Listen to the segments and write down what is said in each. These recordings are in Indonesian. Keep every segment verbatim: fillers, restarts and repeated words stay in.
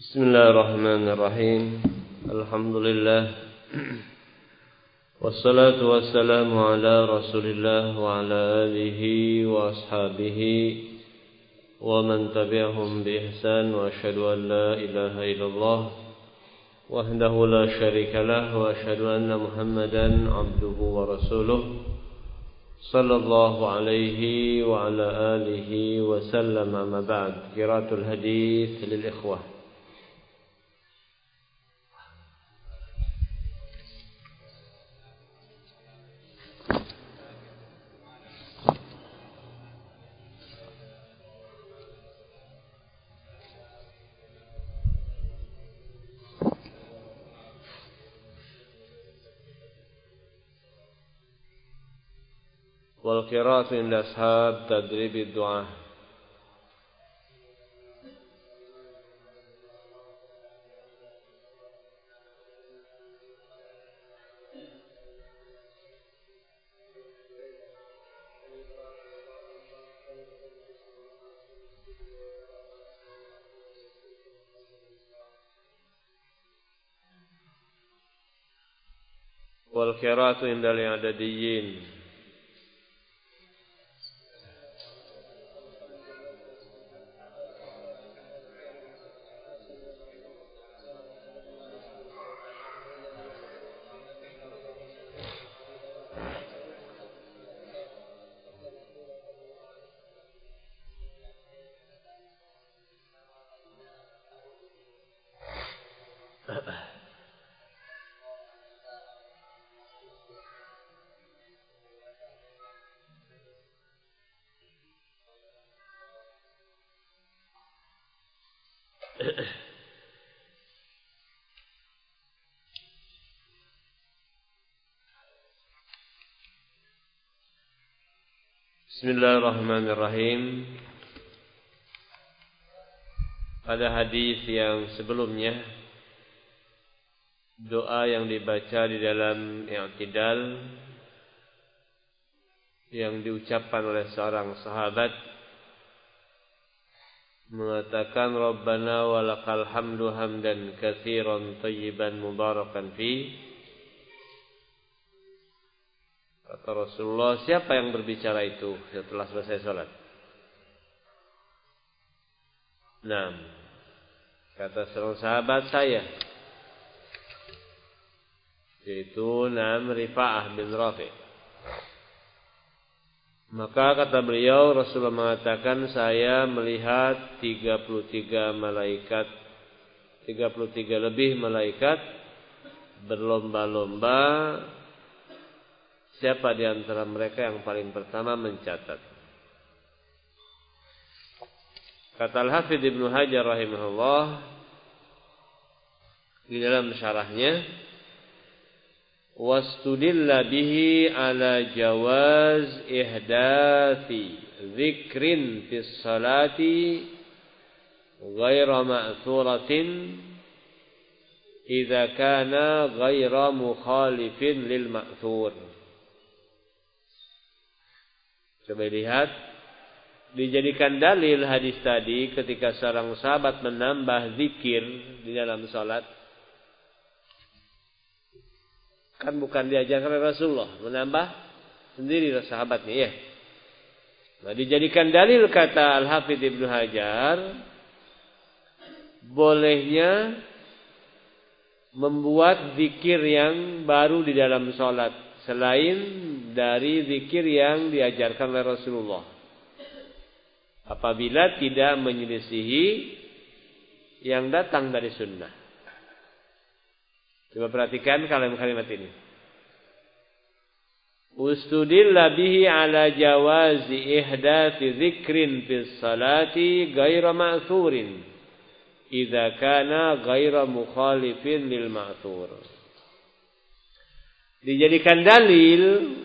Bismillahirrahmanirrahim. Alhamdulillah. Wassalatu wassalamu ala Rasulillah wa ala alihi wa ashabihi wa man tabi'ahum bi ihsan wa asyhadu an la ilaha illallah wahdahu la syarika lah wa asyhadu anna Muhammadan abduhu wa rasuluh sallallahu alaihi wa ala alihi wa sallam. Amma ba'd. Qiraatul hadits lil ikhwah. Wal qiraatu inda ashab tadrib ad-du'a. Wal qiraatu inda al-i'dadiyyin. Bismillahirrahmanirrahim. Pada hadis yang sebelumnya, doa yang dibaca di dalam i'tidal yang diucapkan oleh seorang sahabat mengatakan Rabbana walakal hamdu hamdan katsiran thayyiban mubarakan fi. Kata Rasulullah, siapa yang berbicara itu setelah selesai salat? Naam. Kata seorang sahabat, saya, yaitu Naam Rifa'ah bin Rafi'. Maka kata beliau, Rasulullah mengatakan, saya melihat tiga puluh tiga malaikat, tiga puluh tiga lebih malaikat berlomba-lomba siapa di antara mereka yang paling pertama mencatat. Kata Al-Hafidz Ibnu Hajar rahimahullah di dalam syarahnya, wastudilla bihi ala jawaz ihdathi dzikrin fis salati ghaira ma'thuratin idza kana ghaira mukhalifin lil ma'thur. Coba lihat, dijadikan dalil hadis tadi ketika seorang sahabat menambah zikir di dalam salat. Kan bukan diajarkan oleh Rasulullah, menambah sendiri sahabatnya ya. Nah, dijadikan dalil kata Al-Hafidz Ibnu Hajar bolehnya membuat zikir yang baru di dalam salat selain dari zikir yang diajarkan oleh Rasulullah, apabila tidak menyelisihi yang datang dari sunnah. Coba perhatikan kalimat-kalimat ini. Ustudilla bihi ala jawazi ihdathi dzikrin fis salati ghaira ma'thurin idza kana ghaira mukhalifin lil ma'thur. Dijadikan dalil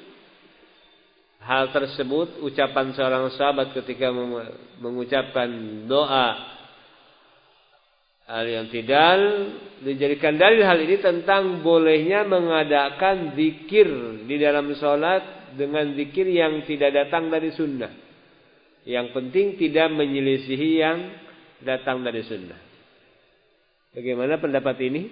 hal tersebut, ucapan seorang sahabat ketika mengucapkan doa al-i'tidal, dijadikan dalil hal ini tentang bolehnya mengadakan zikir di dalam salat dengan zikir yang tidak datang dari sunnah. Yang penting tidak menyelisihi yang datang dari sunnah. Bagaimana pendapat ini?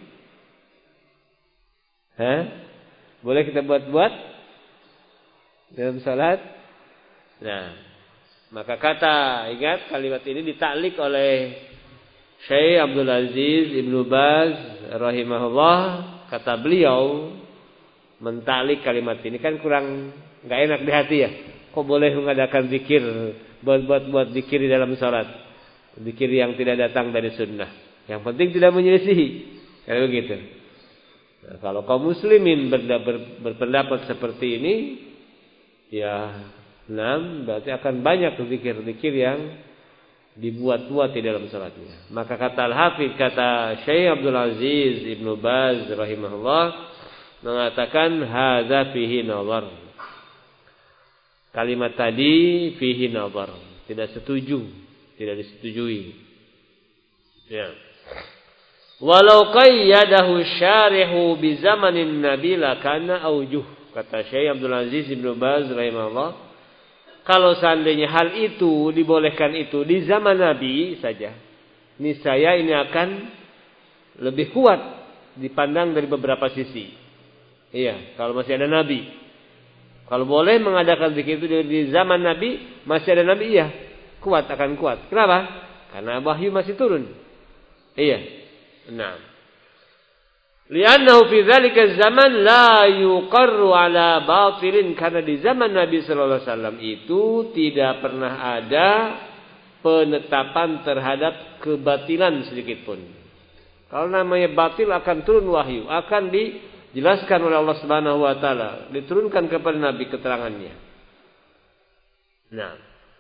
Hah? Boleh kita buat-buat dalam salat? Nah, maka kata, ingat kalimat ini ditaklik oleh Syekh Abdul Aziz Ibnu Baz rahimahullah. Kata beliau, mentaklik kalimat ini kan kurang enggak enak di hati ya. Kok boleh mengadakan zikir, buat-buat zikir di dalam salat? Zikir yang tidak datang dari sunnah. Yang penting tidak menyelisihi. Kayak begitu. Nah, kalau kaum muslimin berpendapat seperti ini, ya, enam berarti akan banyak zikir-zikir yang dibuat-buat di dalam salatnya. Maka kata Al-Hafidz, kata Syekh Abdul Aziz Ibnu Baz rahimahullah mengatakan hadza fihi nazar. Kalimat tadi fihi nazar, tidak setuju, tidak disetujui. Ya. Walau qayyadahu syarihu bi zamanin nabi lakana aujuh. Kata Syekh Abdul Aziz Ibnu Baz rahimahullah, kalau seandainya hal itu dibolehkan itu di zaman Nabi saja, niscaya ini akan lebih kuat dipandang dari beberapa sisi. Iya, kalau masih ada Nabi. Kalau boleh mengadakan zikir itu di zaman Nabi, masih ada Nabi, iya, kuat akan kuat. Kenapa? Karena wahyu masih turun. Iya. Nah, li'annahu fi dzalika zaman la yuqarru ala batilin, karena di zaman Nabi sallallahu alaihi wasallam itu tidak pernah ada penetapan terhadap kebatilan sedikit pun. Kalau namanya batil akan turun wahyu, akan dijelaskan oleh Allah Subhanahu wa taala, diturunkan kepada Nabi keterangannya. Nah,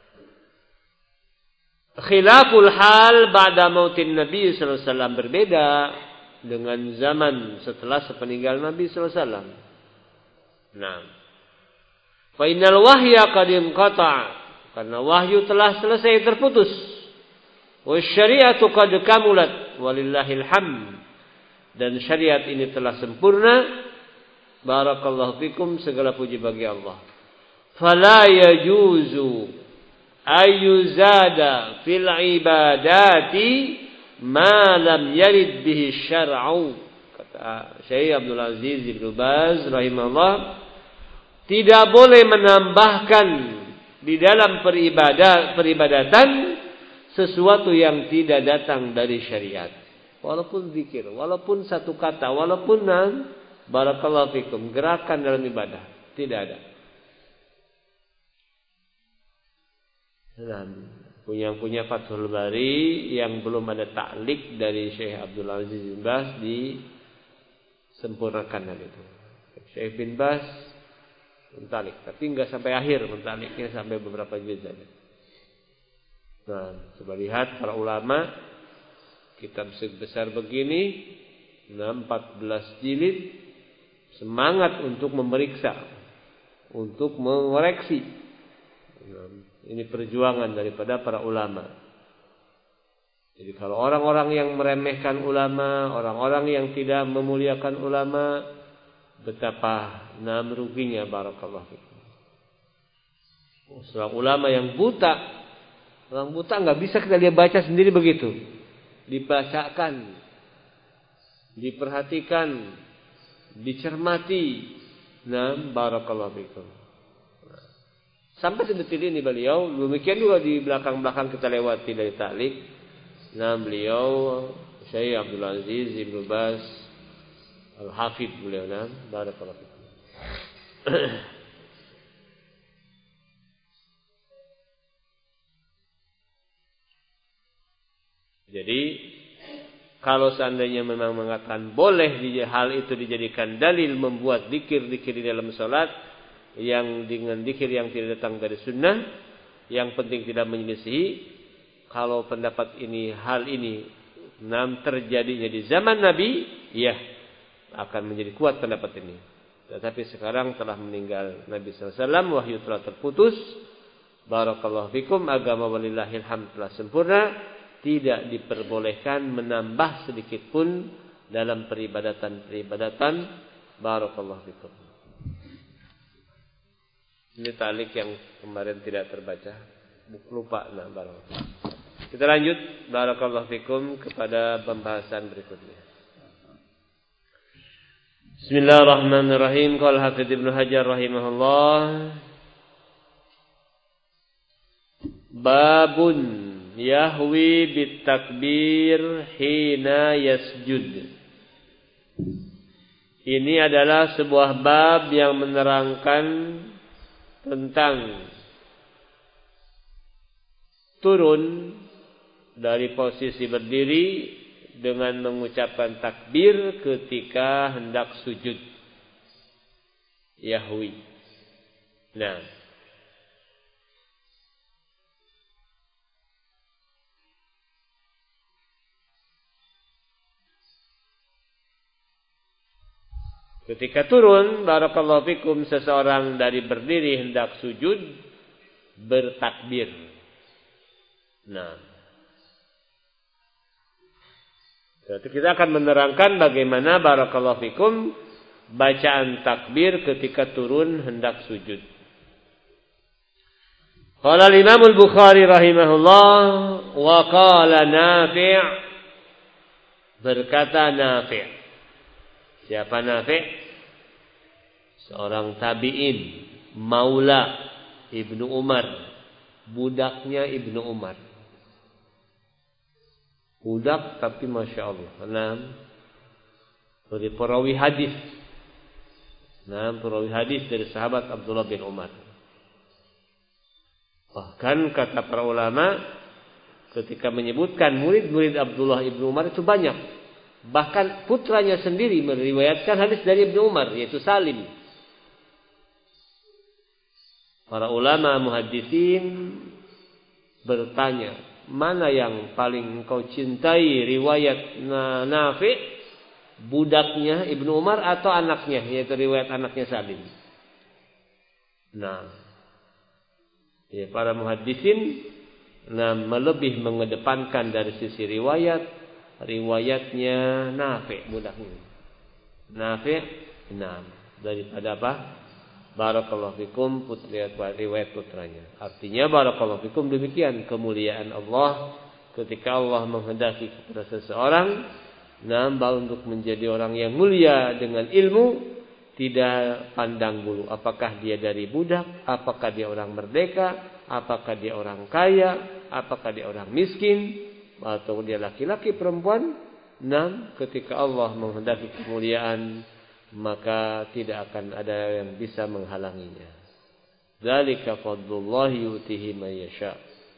khilaful hal ba'da mautin Nabi sallallahu alaihi wasallam, berbeda dengan zaman setelah sepeninggal Nabi sallallahu alaihi wasallam. Nah, fa innal wahya qad inqata', karena wahyu telah selesai terputus. Wa syari'atu qad kamulat walillahil hamd, dan syariat ini telah sempurna. Barakallahu fikum, segala puji bagi Allah. Fala yajuzu ayyuzada fil ibadati ma lam yarid bihi syar'u. Kata Syekh Abdul Aziz Ibnu Baz rahimahullah, tidak boleh menambahkan di dalam peribadah, peribadatan sesuatu yang tidak datang dari syariat. Walaupun zikir, walaupun satu kata, walaupun nam, barakallahu fikum, gerakan dalam ibadah, tidak ada. Nah, yang punya Fathul Bari yang belum ada taklik dari Syekh Abdul Aziz bin Baz disempurnakan hal itu. Syekh bin Baz mentalik, tapi enggak sampai akhir, mentaliknya sampai beberapa juz saja. Nah, coba lihat para ulama, kitab sebesar begini, empat belas jilid, semangat untuk memeriksa, untuk mengoreksi. Ini perjuangan daripada para ulama. Jadi kalau orang-orang yang meremehkan ulama, orang-orang yang tidak memuliakan ulama, betapa nam ruginya, barakallahu fikum. Seorang ulama yang buta, orang buta nggak bisa kita lihat baca sendiri begitu. Dibacakan, diperhatikan, dicermati, nam barakallahu fikum. Sampai sedetil ini beliau, demikian juga di belakang-belakang kita lewati dari taklik. Nah, beliau Syekh Abdul Aziz Ibnu Baz Al-Hafidz beliau, nah, barakallahu fikum. Jadi kalau seandainya memang mengatakan boleh hal itu dijadikan dalil membuat zikir-zikir di dalam salat yang dengan zikir yang tidak datang dari sunnah, yang penting tidak menyelisihi. Kalau pendapat ini, hal ini nam terjadinya di zaman Nabi, ya akan menjadi kuat pendapat ini. Tetapi sekarang telah meninggal Nabi sallallahu alaihi wasallam, wahyu telah terputus. Barakallahu fikum, agama walillahil hamd telah sempurna, tidak diperbolehkan menambah sedikit pun dalam peribadatan-peribadatan. Barakallahu fikum. Ini talik yang kemarin tidak terbaca, lupa, nah barakallahu. Kita lanjut barakallahu fikum kepada pembahasan berikutnya. Bismillahirrahmanirrahim. Qala Hafidz Ibnu Hajar rahimahullah, babun yahwi bitakbir hina yasjud. Ini adalah sebuah bab yang menerangkan tentang turun dari posisi berdiri dengan mengucapkan takbir ketika hendak sujud. Yahwi. Nah, ketika turun, barakallahu fikum, seseorang dari berdiri hendak sujud, bertakbir. Nah, berarti kita akan menerangkan bagaimana barakallahu fikum bacaan takbir ketika turun hendak sujud. Qala al-Imam al-Bukhari rahimahullah wa qala Nafi', berkata Nafi'. Siapa Nafi'? Seorang tabi'in, maula Ibnu Umar, budaknya Ibnu Umar. Budak tapi Masya Allah. Enam. Dari perawi hadis. Enam perawi hadis dari sahabat Abdullah bin Umar. Bahkan kata para ulama ketika menyebutkan murid-murid Abdullah bin Umar itu banyak. Bahkan putranya sendiri meriwayatkan hadis dari Ibnu Umar, yaitu Salim. Para ulama muhaddisin bertanya, mana yang paling engkau cintai, riwayat Nafi', budaknya Ibnu Umar, atau anaknya, yaitu riwayat anaknya Salim? Nah, ya, para muhaddisin nah, melebih mengedepankan dari sisi riwayat, riwayatnya Nafi', budaknya Nafi', nah, daripada apa? Barakallahu fikum, putri, riwayat putranya. Artinya barakallahu fikum demikian kemuliaan Allah ketika Allah menghendaki kepada seseorang nambah untuk menjadi orang yang mulia dengan ilmu, tidak pandang bulu apakah dia dari budak, apakah dia orang merdeka, apakah dia orang kaya, apakah dia orang miskin, atau dia laki-laki perempuan. Nah, ketika Allah menghendaki kemuliaan, maka tidak akan ada yang bisa menghalanginya. Dzalika fadlullahi yu'tihi man yasha.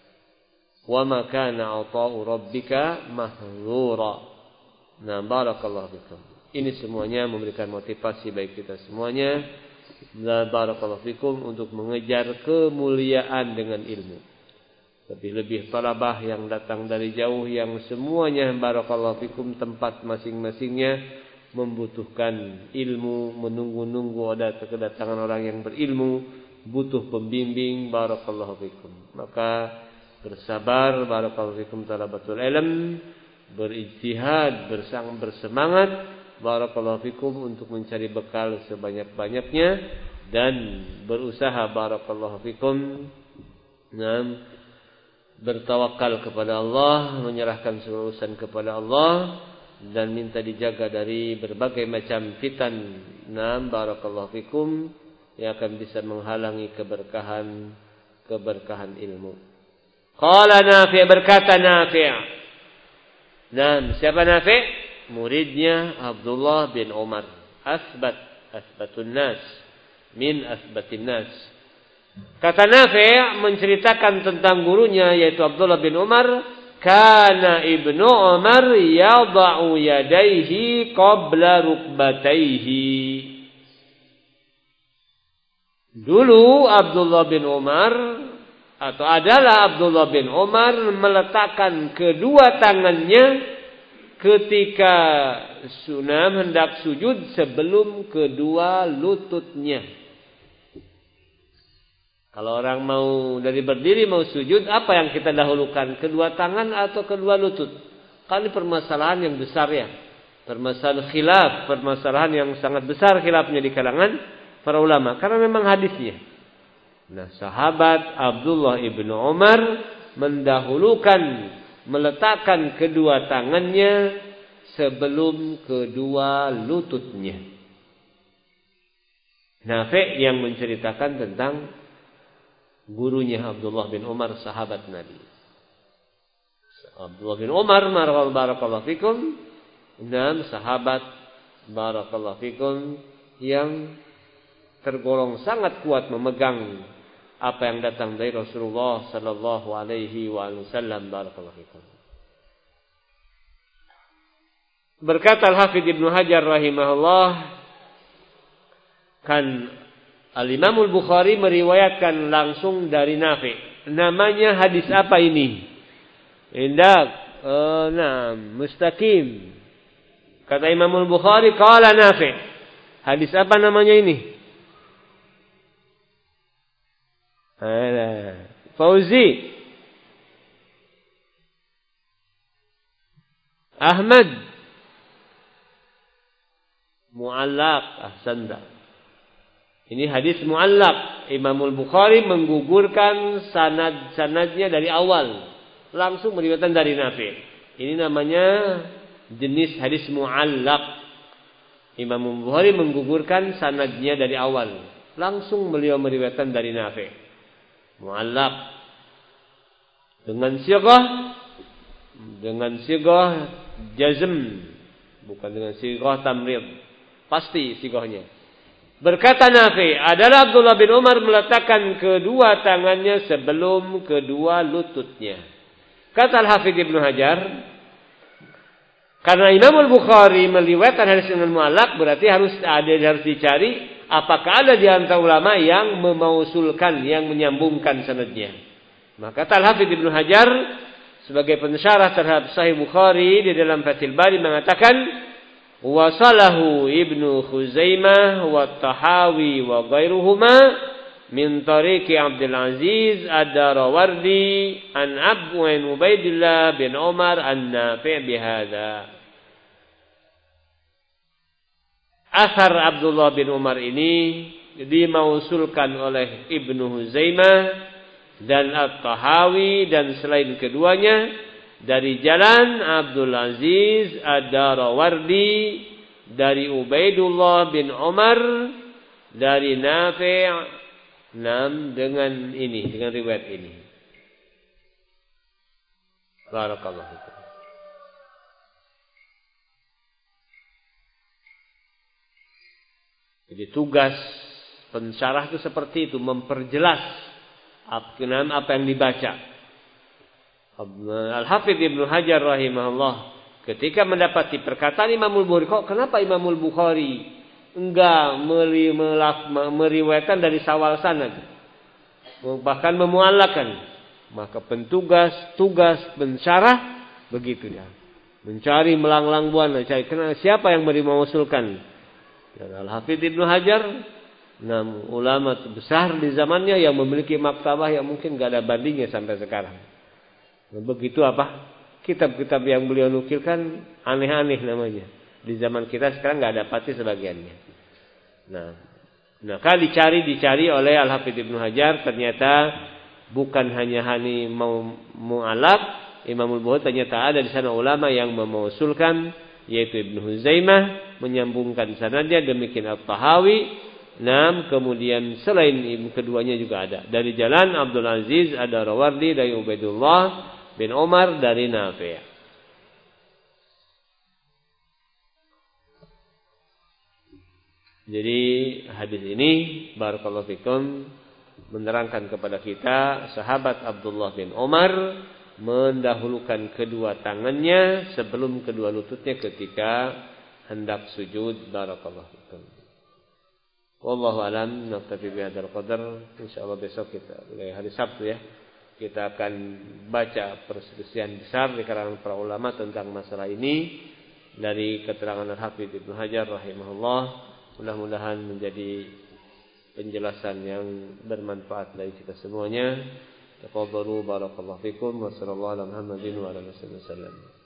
Wa ma kana 'ata'u rabbika mahdzura. Nah, barakallahu fikum. Ini semuanya memberikan motivasi bagi kita semuanya. Nah, barakallahu fikum untuk mengejar kemuliaan dengan ilmu. Lebih-lebih talabah yang datang dari jauh yang semuanya barakallahu fikum tempat masing-masingnya membutuhkan ilmu, menunggu-nunggu ada kedatangan orang yang berilmu, butuh pembimbing, barakallahu fikum. Maka bersabar, barakallahu fikum, talabatul ilm, berijtihad, bersang bersemangat, barakallahu fikum, untuk mencari bekal sebanyak-banyaknya dan berusaha, barakallahu fikum, nah, bertawakal kepada Allah, menyerahkan seluruh urusan kepada Allah, dan minta dijaga dari berbagai macam fitan, nam, barakallahu fikum, yang akan bisa menghalangi keberkahan keberkahan ilmu. Qala Nafi', berkata Nafi'. Nam, siapa Nafi'? Muridnya Abdullah bin Umar. Asbat, asbatun nas, min asbatin nas. Kata Nafi' menceritakan tentang gurunya yaitu Abdullah bin Umar. Kana Ibnu Umar yada'u yadaihi qabla rukbataihi. Dulu Abdullah bin Umar, atau adalah Abdullah bin Umar, meletakkan kedua tangannya ketika sunam hendak sujud sebelum kedua lututnya. Kalau orang mau dari berdiri mau sujud, apa yang kita dahulukan? Kedua tangan atau kedua lutut? Kan ini permasalahan yang besar ya. Permasalahan khilaf, permasalahan yang sangat besar khilafnya di kalangan para ulama. Karena memang hadisnya. Nah, sahabat Abdullah ibnu Umar mendahulukan meletakkan kedua tangannya sebelum kedua lututnya. Nafi' yang menceritakan tentang gurunya Abdullah bin Umar, sahabat Nabi. Abdullah bin Umar barakallahu fikum, dan sahabat barakallahu fikum yang tergolong sangat kuat memegang apa yang datang dari Rasulullah sallallahu alaihi wasallam, barakallahu fikum. Berkata Al-Hafidz Ibnu Hajar rahimahullah, kan Al-Imam Al-Bukhari meriwayatkan langsung dari Nafi'. Namanya hadis apa ini? Indak, oh, nah, mustaqim. Kata Imam Al-Bukhari, qala Nafi'. Hadis apa namanya ini? Ada Fauzi, Ahmad, mu'allaq, ahsanta. Ini hadis mu'allaq. Imamul Bukhari menggugurkan sanad-sanadnya dari awal, langsung meriwayatkan dari Nafi'. Ini namanya jenis hadis mu'allaq. Imamul Bukhari menggugurkan sanadnya dari awal, langsung beliau meriwayatkan dari Nafi'. Mu'allaq dengan sighah dengan sighah jazm, bukan dengan sighah tamrid. Pasti sighahnya. Berkata Nafi', adalah Abdullah bin Umar meletakkan kedua tangannya sebelum kedua lututnya. Kata Al-Hafidz Ibnu Hajar, karena Imam Al-Bukhari meriwayatkan hadis dengan mu'allaq, berarti harus ada harus dicari apakah ada di antara ulama yang memausulkan, yang menyambungkan sanadnya. Maka kata Al-Hafidz Ibnu Hajar sebagai pensyarah terhadap Sahih Bukhari di dalam Fathul Bari mengatakan, wasalahu Ibnu Khuzaimah wa Tahawi wa ghairuhuma min tariqi Abdul Aziz Ad-Darawardi an Abu Ubaidillah bin Umar an-Nafi' bihadza. Asar Abdullah bin Umar ini dimausulkan oleh Ibnu Huzaimah dan At-Tahawi dan selain keduanya dari jalan Abdul Aziz Ad-Darawardi dari Ubaidullah bin Umar dari Nafi' nam dengan ini, dengan riwayat ini. Barakallahu fikum. Jadi tugas pensyarah itu seperti itu, memperjelas apa yang dibaca. Al-Hafidz Ibnu Hajar rahimahullah ketika mendapati perkataan Imamul Bukhari, kok kenapa Imamul Bukhari enggak meriwayatkan dari sawal sanad, bahkan memu'allaqkan, maka pentugas tugas pensyarah begitu dia, mencari melanglang buana, cari kenal siapa yang beri mengusulkan. Dan Al-Hafidz Ibnu Hajar, enam ulama besar di zamannya yang memiliki maktabah yang mungkin enggak ada bandingnya sampai sekarang. Begitu apa? Kitab-kitab yang beliau nukilkan aneh-aneh namanya. Di zaman kita sekarang enggak ada pasti sebagiannya. Nah, nah kalau dicari dicari oleh Al-Hafidz Ibnu Hajar, ternyata bukan hanya hani mau mu'allaq, Imamul Bukhari ternyata ada di sana ulama yang memausulkan, yaitu Ibnu Huzaimah menyambungkan sanadnya, demikian At-Tahawi. Nah, kemudian selain keduanya juga ada dari jalan Abdul Aziz Ad-Darawardi dari Ubaidullah bin Umar dari Nafi'. Jadi hadis ini barakallahu fikum menerangkan kepada kita sahabat Abdullah bin Umar mendahulukan kedua tangannya sebelum kedua lututnya ketika hendak sujud. Barakallahu fikum. Wallahu alam, naktafi bihadzal qadar. Insyaallah besok kita mulai hari Sabtu ya, kita akan baca perselisihan besar di kalangan para ulama tentang masalah ini dari keterangan Al-Hafidz Ibnu Hajar rahimahullah. Mudah-mudahan menjadi penjelasan yang bermanfaat bagi kita semuanya. Tafadhalu barakallahu fikum wa sallallahu ala Muhammadin wa ala alihi wasallam.